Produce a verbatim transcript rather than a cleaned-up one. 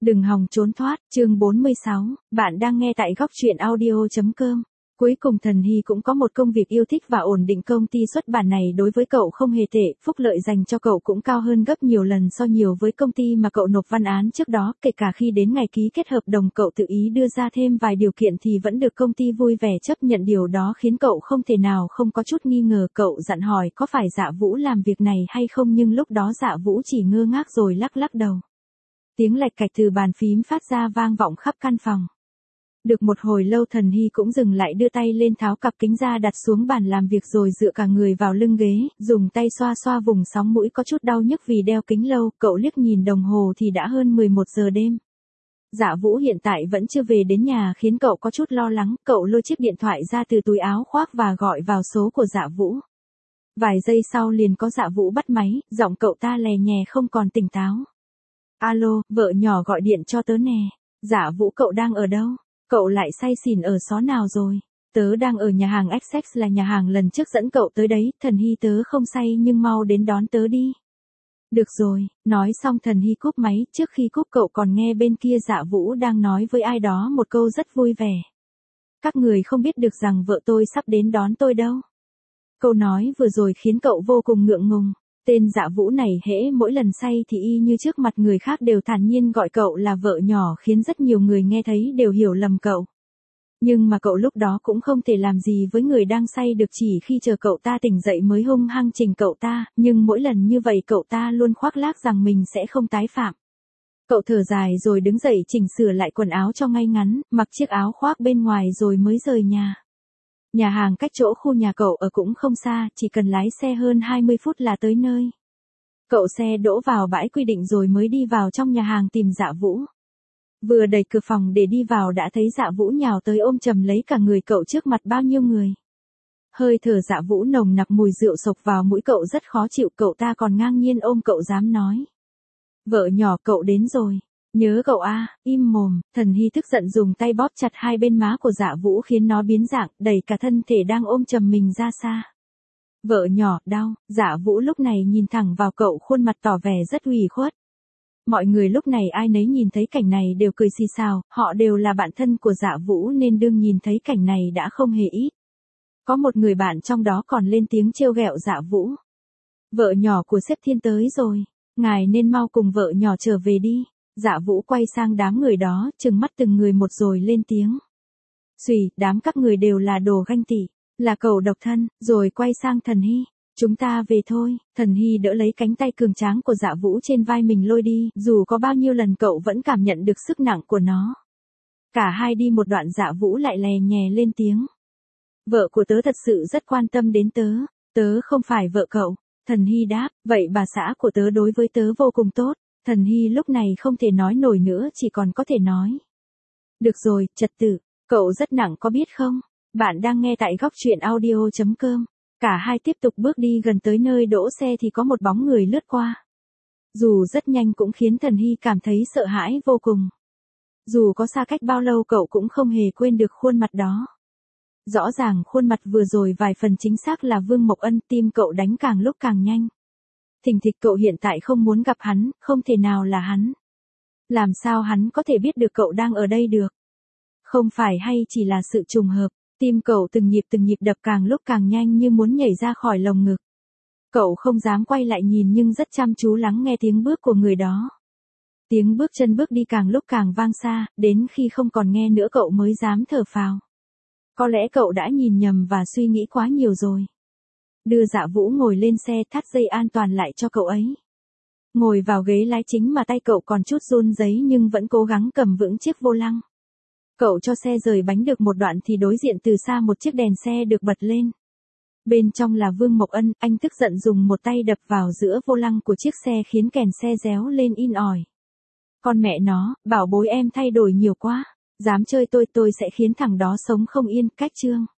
Đừng hòng trốn thoát, chương bốn mươi sáu, bạn đang nghe tại góc truyện audio.com. Cuối cùng Thần Hy cũng có một công việc yêu thích và ổn định. Công ty xuất bản này đối với cậu không hề tệ, phúc lợi dành cho cậu cũng cao hơn gấp nhiều lần so nhiều với công ty mà cậu nộp văn án trước đó. Kể cả khi đến ngày ký kết hợp đồng cậu tự ý đưa ra thêm vài điều kiện thì vẫn được công ty vui vẻ chấp nhận. Điều đó khiến cậu không thể nào không có chút nghi ngờ. Cậu dặn hỏi có phải Dạ Vũ làm việc này hay không, nhưng lúc đó Dạ Vũ chỉ ngơ ngác rồi lắc lắc đầu. Tiếng lạch cạch từ bàn phím phát ra vang vọng khắp căn phòng. Được một hồi lâu Thần Hy cũng dừng lại, đưa tay lên tháo cặp kính ra đặt xuống bàn làm việc rồi dựa cả người vào lưng ghế, dùng tay xoa xoa vùng sóng mũi có chút đau nhức vì đeo kính lâu. Cậu liếc nhìn đồng hồ thì đã hơn mười một giờ đêm. Dạ Vũ hiện tại vẫn chưa về đến nhà khiến cậu có chút lo lắng. Cậu lôi chiếc điện thoại ra từ túi áo khoác và gọi vào số của Dạ Vũ. Vài giây sau liền có Dạ Vũ bắt máy, giọng cậu ta lè nhè không còn tỉnh táo. Alo, vợ nhỏ gọi điện cho tớ nè. Dạ Vũ, cậu đang ở đâu? Cậu lại say xỉn ở xó nào rồi? Tớ đang ở nhà hàng Essex, là nhà hàng lần trước dẫn cậu tới đấy. Thần Hy, tớ không say nhưng mau đến đón tớ đi. Được rồi, nói xong Thần Hy cúp máy. Trước khi cúp cậu còn nghe bên kia Dạ Vũ đang nói với ai đó một câu rất vui vẻ. Các người không biết được rằng vợ tôi sắp đến đón tôi đâu. Câu nói vừa rồi khiến cậu vô cùng ngượng ngùng. Tên Dạ Vũ này hễ mỗi lần say thì y như trước mặt người khác đều thản nhiên gọi cậu là vợ nhỏ, khiến rất nhiều người nghe thấy đều hiểu lầm cậu. Nhưng mà cậu lúc đó cũng không thể làm gì với người đang say được, chỉ khi chờ cậu ta tỉnh dậy mới hung hăng chỉnh cậu ta, nhưng mỗi lần như vậy cậu ta luôn khoác lác rằng mình sẽ không tái phạm. Cậu thở dài rồi đứng dậy chỉnh sửa lại quần áo cho ngay ngắn, mặc chiếc áo khoác bên ngoài rồi mới rời nhà. Nhà hàng cách chỗ khu nhà cậu ở cũng không xa, chỉ cần lái xe hơn hai mươi phút là tới nơi. Cậu xe đỗ vào bãi quy định rồi mới đi vào trong nhà hàng tìm Dạ Vũ. Vừa đẩy cửa phòng để đi vào đã thấy Dạ Vũ nhào tới ôm chầm lấy cả người cậu trước mặt bao nhiêu người. Hơi thở Dạ Vũ nồng nặc mùi rượu sộc vào mũi cậu rất khó chịu, cậu ta còn ngang nhiên ôm cậu dám nói. Vợ nhỏ, cậu đến rồi. Nhớ cậu a, à, im mồm. Thần Hy tức giận dùng tay bóp chặt hai bên má của Dạ Vũ khiến nó biến dạng, đẩy cả thân thể đang ôm chầm mình ra xa. Vợ nhỏ, đau. Dạ Vũ lúc này nhìn thẳng vào cậu, khuôn mặt tỏ vẻ rất ủy khuất. Mọi người lúc này ai nấy nhìn thấy cảnh này đều cười xì xào, họ đều là bạn thân của Dạ Vũ nên đương nhìn thấy cảnh này đã không hề ít. Có một người bạn trong đó còn lên tiếng trêu ghẹo Dạ Vũ. Vợ nhỏ của sếp Thiên tới rồi, ngài nên mau cùng vợ nhỏ trở về đi. Dạ Vũ quay sang đám người đó, trừng mắt từng người một rồi lên tiếng. Xùy, đám các người đều là đồ ganh tị, là cậu độc thân, rồi quay sang Thần Hy. Chúng ta về thôi. Thần Hy đỡ lấy cánh tay cường tráng của Dạ Vũ trên vai mình lôi đi, dù có bao nhiêu lần cậu vẫn cảm nhận được sức nặng của nó. Cả hai đi một đoạn Dạ Vũ lại lè nhè lên tiếng. Vợ của tớ thật sự rất quan tâm đến tớ, tớ không phải vợ cậu. Thần Hy đáp, vậy bà xã của tớ đối với tớ vô cùng tốt. Thần Hy lúc này không thể nói nổi nữa, chỉ còn có thể nói. Được rồi, trật tự, cậu rất nặng có biết không? Bạn đang nghe tại góc truyện audio.com. Cả hai tiếp tục bước đi, gần tới nơi đỗ xe thì có một bóng người lướt qua. Dù rất nhanh cũng khiến Thần Hy cảm thấy sợ hãi vô cùng. Dù có xa cách bao lâu cậu cũng không hề quên được khuôn mặt đó. Rõ ràng khuôn mặt vừa rồi vài phần chính xác là Vương Mộc Ân, tim cậu đánh càng lúc càng nhanh. Thình thịch, cậu hiện tại không muốn gặp hắn, không thể nào là hắn. Làm sao hắn có thể biết được cậu đang ở đây được? Không phải hay chỉ là sự trùng hợp, tim cậu từng nhịp từng nhịp đập càng lúc càng nhanh như muốn nhảy ra khỏi lồng ngực. Cậu không dám quay lại nhìn nhưng rất chăm chú lắng nghe tiếng bước của người đó. Tiếng bước chân bước đi càng lúc càng vang xa, đến khi không còn nghe nữa cậu mới dám thở phào. Có lẽ cậu đã nhìn nhầm và suy nghĩ quá nhiều rồi. Đưa Dạ Vũ ngồi lên xe, thắt dây an toàn lại cho cậu ấy. Ngồi vào ghế lái chính mà tay cậu còn chút run rẩy nhưng vẫn cố gắng cầm vững chiếc vô lăng. Cậu cho xe rời bánh được một đoạn thì đối diện từ xa một chiếc đèn xe được bật lên. Bên trong là Vương Mộc Ân, anh tức giận dùng một tay đập vào giữa vô lăng của chiếc xe khiến kèn xe réo lên in ỏi. Con mẹ nó, bảo bối em thay đổi nhiều quá. Dám chơi tôi tôi sẽ khiến thằng đó sống không yên. Cách chương.